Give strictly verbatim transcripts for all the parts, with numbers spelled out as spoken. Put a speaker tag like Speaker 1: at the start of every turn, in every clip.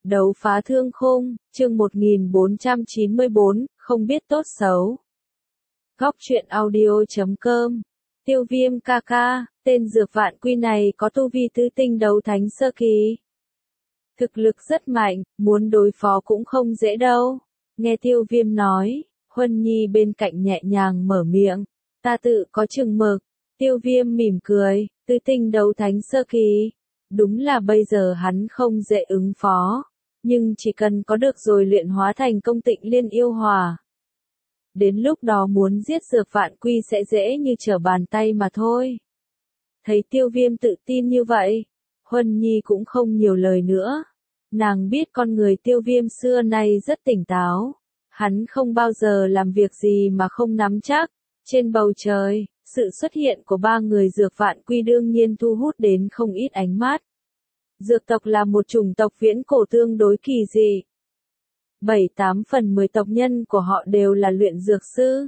Speaker 1: Đấu phá thương khung, chương một nghìn bốn trăm chín mươi bốn, không biết tốt xấu. Góc truyện audio chấm com. Tiêu Viêm ca ca, tên dược vạn quy này có tu vi tứ tinh đấu thánh sơ kỳ. Thực lực rất mạnh, muốn đối phó cũng không dễ đâu. Nghe Tiêu Viêm nói, Huân Nhi bên cạnh nhẹ nhàng mở miệng. Ta tự có chừng mực. Tiêu Viêm mỉm cười, tứ tinh đấu thánh sơ kỳ. Đúng là bây giờ hắn không dễ ứng phó. Nhưng chỉ cần có được rồi luyện hóa thành công tịnh liên yêu hỏa. Đến lúc đó muốn giết dược vạn quy sẽ dễ như trở bàn tay mà thôi. Thấy Tiêu Viêm tự tin như vậy, Huân Nhi cũng không nhiều lời nữa. Nàng biết con người Tiêu Viêm xưa nay rất tỉnh táo. Hắn không bao giờ làm việc gì mà không nắm chắc. Trên bầu trời, sự xuất hiện của ba người dược vạn quy đương nhiên thu hút đến không ít ánh mắt. Dược tộc là một chủng tộc viễn cổ tương đối kỳ dị. Bảy tám phần mười tộc nhân của họ đều là luyện dược sư.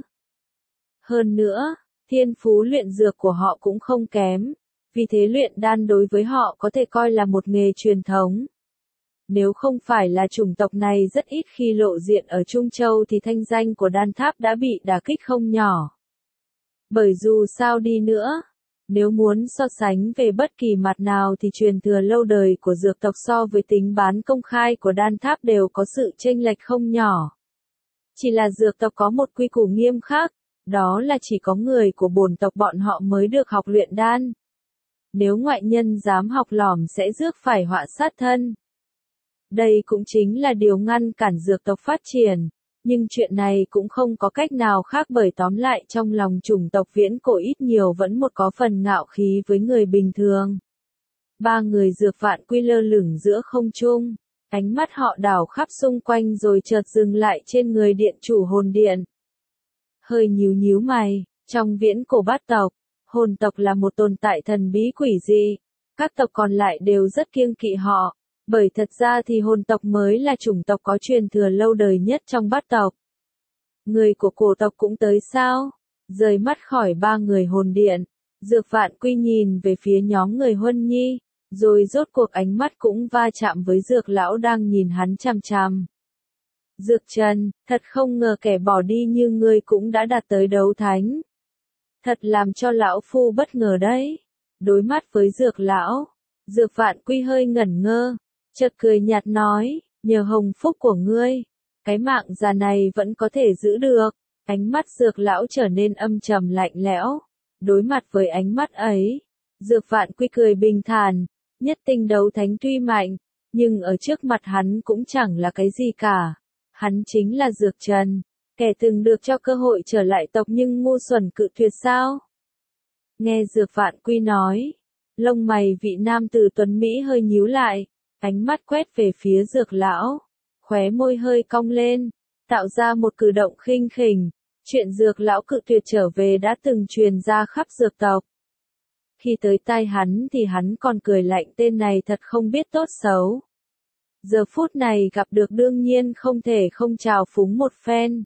Speaker 1: Hơn nữa, thiên phú luyện dược của họ cũng không kém. Vì thế luyện đan đối với họ có thể coi là một nghề truyền thống. Nếu không phải là chủng tộc này rất ít khi lộ diện ở Trung Châu thì thanh danh của đan tháp đã bị đả kích không nhỏ. Bởi dù sao đi nữa, nếu muốn so sánh về bất kỳ mặt nào thì truyền thừa lâu đời của dược tộc so với tính bán công khai của đan tháp đều có sự chênh lệch không nhỏ. Chỉ là dược tộc có một quy củ nghiêm khắc, đó là chỉ có người của bổn tộc bọn họ mới được học luyện đan. Nếu ngoại nhân dám học lỏm sẽ rước phải họa sát thân. Đây cũng chính là điều ngăn cản dược tộc phát triển. Nhưng chuyện này cũng không có cách nào khác bởi tóm lại trong lòng chủng tộc viễn cổ ít nhiều vẫn một có phần ngạo khí với người bình thường. Ba người dược vạn quy lơ lửng giữa không trung, ánh mắt họ đảo khắp xung quanh rồi chợt dừng lại trên người điện chủ hồn điện. Hơi nhíu nhíu mày, trong viễn cổ bát tộc, hồn tộc là một tồn tại thần bí quỷ dị, các tộc còn lại đều rất kiêng kỵ họ. Bởi thật ra thì hồn tộc mới là chủng tộc có truyền thừa lâu đời nhất trong bát tộc. Người của cổ tộc cũng tới sao? Rời mắt khỏi ba người hồn điện, dược vạn quy nhìn về phía nhóm người Huân Nhi, rồi rốt cuộc ánh mắt cũng va chạm với dược lão đang nhìn hắn chằm chằm. Dược Trần, thật không ngờ kẻ bỏ đi như ngươi cũng đã đạt tới đấu thánh. Thật làm cho lão phu bất ngờ đấy. Đối mắt với dược lão, dược vạn quy hơi ngẩn ngơ. Chợt cười nhạt nói, nhờ hồng phúc của ngươi, cái mạng già này vẫn có thể giữ được. Ánh mắt dược lão trở nên âm trầm lạnh lẽo. Đối mặt với ánh mắt ấy, dược vạn quy cười bình thản, nhất tinh đấu thánh tuy mạnh, nhưng ở trước mặt hắn cũng chẳng là cái gì cả. Hắn chính là Dược Trần, kẻ từng được cho cơ hội trở lại tộc nhưng ngu xuẩn cự tuyệt sao? Nghe dược vạn quy nói, lông mày vị nam tử tuấn Mỹ hơi nhíu lại. Ánh mắt quét về phía dược lão, khóe môi hơi cong lên, tạo ra một cử động khinh khỉnh. Chuyện dược lão cự tuyệt trở về đã từng truyền ra khắp dược tộc. Khi tới tai hắn thì hắn còn cười lạnh tên này thật không biết tốt xấu. Giờ phút này gặp được đương nhiên không thể không trào phúng một phen.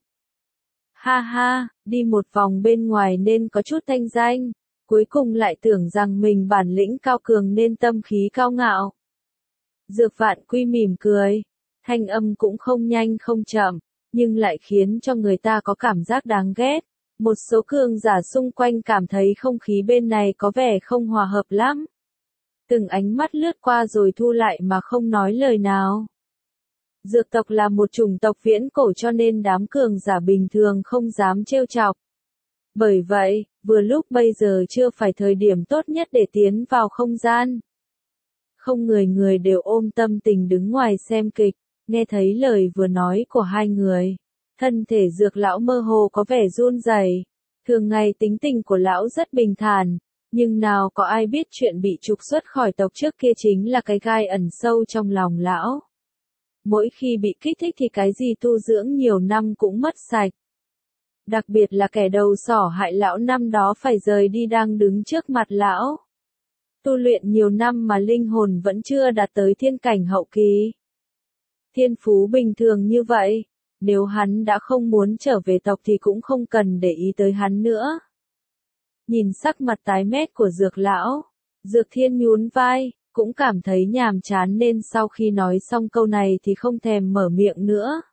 Speaker 1: Ha ha, đi một vòng bên ngoài nên có chút thanh danh, cuối cùng lại tưởng rằng mình bản lĩnh cao cường nên tâm khí cao ngạo. Dược vạn quy mỉm cười, thanh âm cũng không nhanh không chậm, nhưng lại khiến cho người ta có cảm giác đáng ghét. Một số cường giả xung quanh cảm thấy không khí bên này có vẻ không hòa hợp lắm. Từng ánh mắt lướt qua rồi thu lại mà không nói lời nào. Dược tộc là một chủng tộc viễn cổ cho nên đám cường giả bình thường không dám trêu chọc. Bởi vậy, vừa lúc bây giờ chưa phải thời điểm tốt nhất để tiến vào không gian. Không người người đều ôm tâm tình đứng ngoài xem kịch, nghe thấy lời vừa nói của hai người. Thân thể dược lão mơ hồ có vẻ run rẩy. Thường ngày tính tình của lão rất bình thản, nhưng nào có ai biết chuyện bị trục xuất khỏi tộc trước kia chính là cái gai ẩn sâu trong lòng lão. Mỗi khi bị kích thích thì cái gì tu dưỡng nhiều năm cũng mất sạch. Đặc biệt là kẻ đầu sỏ hại lão năm đó phải rời đi đang đứng trước mặt lão. Tu luyện nhiều năm mà linh hồn vẫn chưa đạt tới thiên cảnh hậu kỳ. Thiên phú bình thường như vậy, nếu hắn đã không muốn trở về tộc thì cũng không cần để ý tới hắn nữa. Nhìn sắc mặt tái mét của dược lão, dược thiên nhún vai, cũng cảm thấy nhàm chán nên sau khi nói xong câu này thì không thèm mở miệng nữa.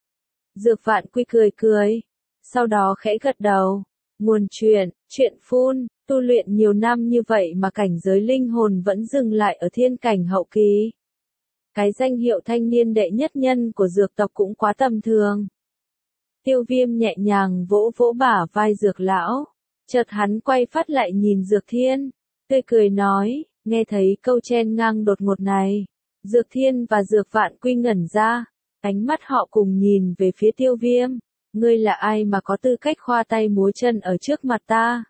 Speaker 1: Dược Vạn Quy cười cười, sau đó khẽ gật đầu. Nguồn chuyện, chuyện phun, tu luyện nhiều năm như vậy mà cảnh giới linh hồn vẫn dừng lại ở thiên cảnh hậu kỳ. Cái danh hiệu thanh niên đệ nhất nhân của dược tộc cũng quá tầm thường. Tiêu Viêm nhẹ nhàng vỗ vỗ bả vai Dược lão, chợt hắn quay phát lại nhìn Dược Thiên, tươi cười nói, nghe thấy câu chen ngang đột ngột này. Dược Thiên và Dược Vạn Quy ngẩn ra, ánh mắt họ cùng nhìn về phía Tiêu Viêm. Ngươi là ai mà có tư cách khoa tay múa chân ở trước mặt ta?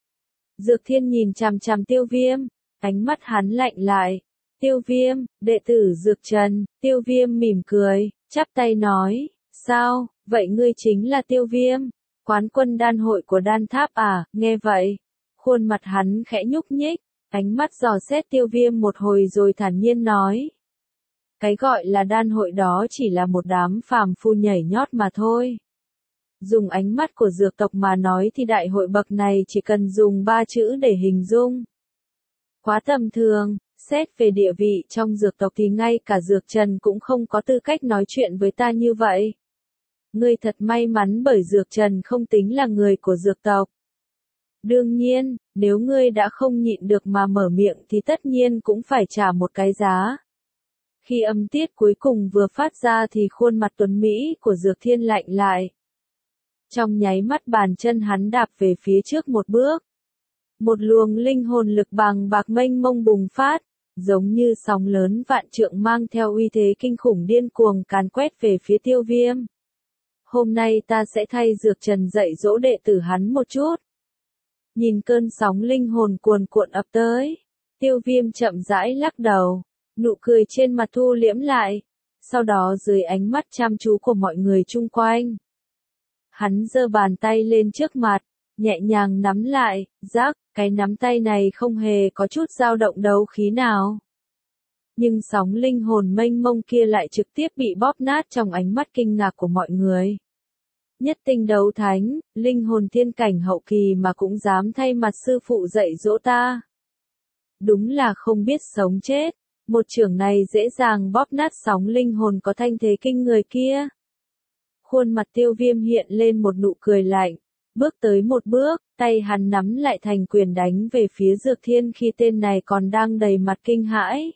Speaker 1: Dược Thiên nhìn chằm chằm Tiêu Viêm, ánh mắt hắn lạnh lại. Tiêu Viêm, đệ tử Dược Trần. Tiêu Viêm mỉm cười, chắp tay nói, sao, vậy ngươi chính là Tiêu Viêm, quán quân đan hội của đan tháp à? Nghe vậy, khuôn mặt hắn khẽ nhúc nhích, ánh mắt dò xét Tiêu Viêm một hồi rồi thản nhiên nói. Cái gọi là đan hội đó chỉ là một đám phàm phu nhảy nhót mà thôi. Dùng ánh mắt của dược tộc mà nói thì đại hội bậc này chỉ cần dùng ba chữ để hình dung. Quá tầm thường, xét về địa vị trong dược tộc thì ngay cả Dược Trần cũng không có tư cách nói chuyện với ta như vậy. Ngươi thật may mắn bởi Dược Trần không tính là người của dược tộc. Đương nhiên, nếu ngươi đã không nhịn được mà mở miệng thì tất nhiên cũng phải trả một cái giá. Khi âm tiết cuối cùng vừa phát ra thì khuôn mặt tuấn Mỹ của Dược Thiên lạnh lại. Trong nháy mắt bàn chân hắn đạp về phía trước một bước. Một luồng linh hồn lực bàng bạc mênh mông bùng phát, giống như sóng lớn vạn trượng mang theo uy thế kinh khủng điên cuồng càn quét về phía Tiêu Viêm. Hôm nay ta sẽ thay Dược Trần dạy dỗ đệ tử hắn một chút. Nhìn cơn sóng linh hồn cuồn cuộn ập tới, Tiêu Viêm chậm rãi lắc đầu, nụ cười trên mặt thu liễm lại, sau đó dưới ánh mắt chăm chú của mọi người chung quanh. Hắn giơ bàn tay lên trước mặt, nhẹ nhàng nắm lại, rắc, cái nắm tay này không hề có chút dao động đấu khí nào. Nhưng sóng linh hồn mênh mông kia lại trực tiếp bị bóp nát trong ánh mắt kinh ngạc của mọi người. Nhất tinh đấu thánh, linh hồn thiên cảnh hậu kỳ mà cũng dám thay mặt sư phụ dạy dỗ ta. Đúng là không biết sống chết, một chưởng này dễ dàng bóp nát sóng linh hồn có thanh thế kinh người kia. Khuôn mặt Tiêu Viêm hiện lên một nụ cười lạnh, bước tới một bước, tay hắn nắm lại thành quyền đánh về phía Dược Thiên khi tên này còn đang đầy mặt kinh hãi.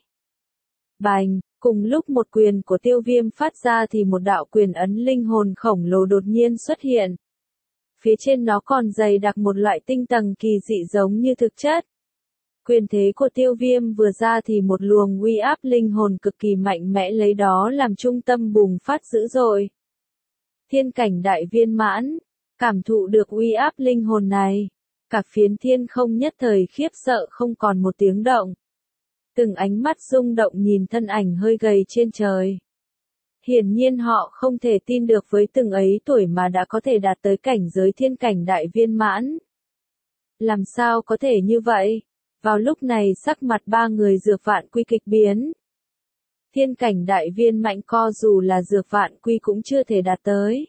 Speaker 1: Bành, cùng lúc một quyền của Tiêu Viêm phát ra thì một đạo quyền ấn linh hồn khổng lồ đột nhiên xuất hiện. Phía trên nó còn dày đặc một loại tinh tầng kỳ dị giống như thực chất. Quyền thế của Tiêu Viêm vừa ra thì một luồng uy áp linh hồn cực kỳ mạnh mẽ lấy đó làm trung tâm bùng phát dữ dội. Thiên cảnh đại viên mãn, cảm thụ được uy áp linh hồn này, cả phiến thiên không nhất thời khiếp sợ không còn một tiếng động. Từng ánh mắt rung động nhìn thân ảnh hơi gầy trên trời. Hiển nhiên họ không thể tin được với từng ấy tuổi mà đã có thể đạt tới cảnh giới thiên cảnh đại viên mãn. Làm sao có thể như vậy? Vào lúc này sắc mặt ba người Dược Vạn Quy kịch biến. Thiên cảnh đại viên mạnh co dù là Dược Vạn Quy cũng chưa thể đạt tới.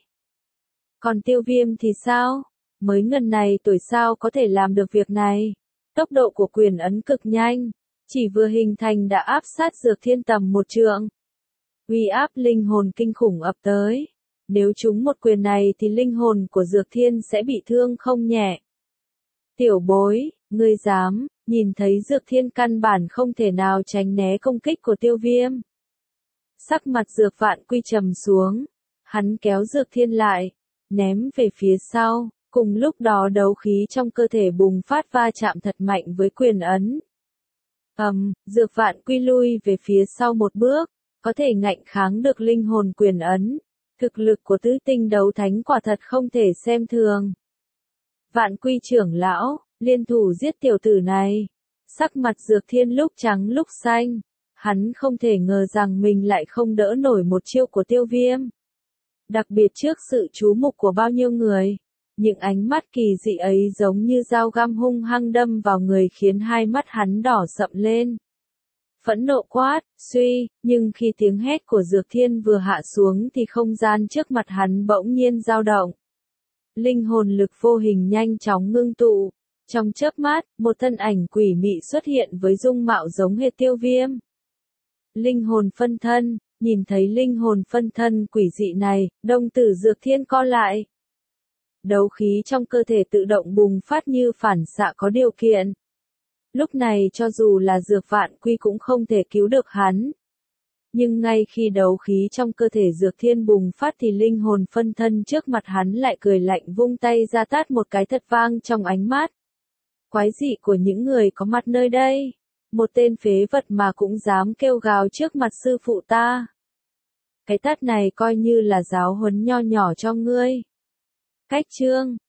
Speaker 1: Còn Tiêu Viêm thì sao? Mới ngần này tuổi sao có thể làm được việc này? Tốc độ của quyền ấn cực nhanh, chỉ vừa hình thành đã áp sát Dược Thiên tầm một trượng. Uy áp linh hồn kinh khủng ập tới. Nếu trúng một quyền này thì linh hồn của Dược Thiên sẽ bị thương không nhẹ. Tiểu bối, ngươi dám, nhìn thấy Dược Thiên căn bản không thể nào tránh né công kích của Tiêu Viêm. Sắc mặt Dược Vạn Quy trầm xuống, hắn kéo Dược Thiên lại, ném về phía sau, cùng lúc đó đấu khí trong cơ thể bùng phát va chạm thật mạnh với quyền ấn. Ầm, um, Dược Vạn Quy lui về phía sau một bước, có thể ngạnh kháng được linh hồn quyền ấn. Thực lực của tứ tinh đấu thánh quả thật không thể xem thường. Vạn Quy trưởng lão, liên thủ giết tiểu tử này. Sắc mặt Dược Thiên lúc trắng lúc xanh. Hắn không thể ngờ rằng mình lại không đỡ nổi một chiêu của Tiêu Viêm. Đặc biệt trước sự chú mục của bao nhiêu người. Những ánh mắt kỳ dị ấy giống như dao găm hung hăng đâm vào người khiến hai mắt hắn đỏ sậm lên. Phẫn nộ quát, suy, nhưng khi tiếng hét của Dược Thiên vừa hạ xuống thì không gian trước mặt hắn bỗng nhiên dao động. Linh hồn lực vô hình nhanh chóng ngưng tụ, Trong chớp mắt, một thân ảnh quỷ mị xuất hiện với dung mạo giống hệt Tiêu Viêm. Linh hồn phân thân, nhìn thấy linh hồn phân thân quỷ dị này, đồng tử Dược Thiên co lại. Đấu khí trong cơ thể tự động bùng phát như phản xạ có điều kiện. Lúc này cho dù là Dược Vạn Quy cũng không thể cứu được hắn. Nhưng ngay khi đấu khí trong cơ thể Dược Thiên bùng phát thì linh hồn phân thân trước mặt hắn lại cười lạnh vung tay ra tát một cái thật vang trong ánh mắt. Quái dị của những người có mặt nơi đây. Một tên phế vật mà cũng dám kêu gào trước mặt sư phụ ta. Cái tát này coi như là giáo huấn nho nhỏ cho ngươi. Cách chương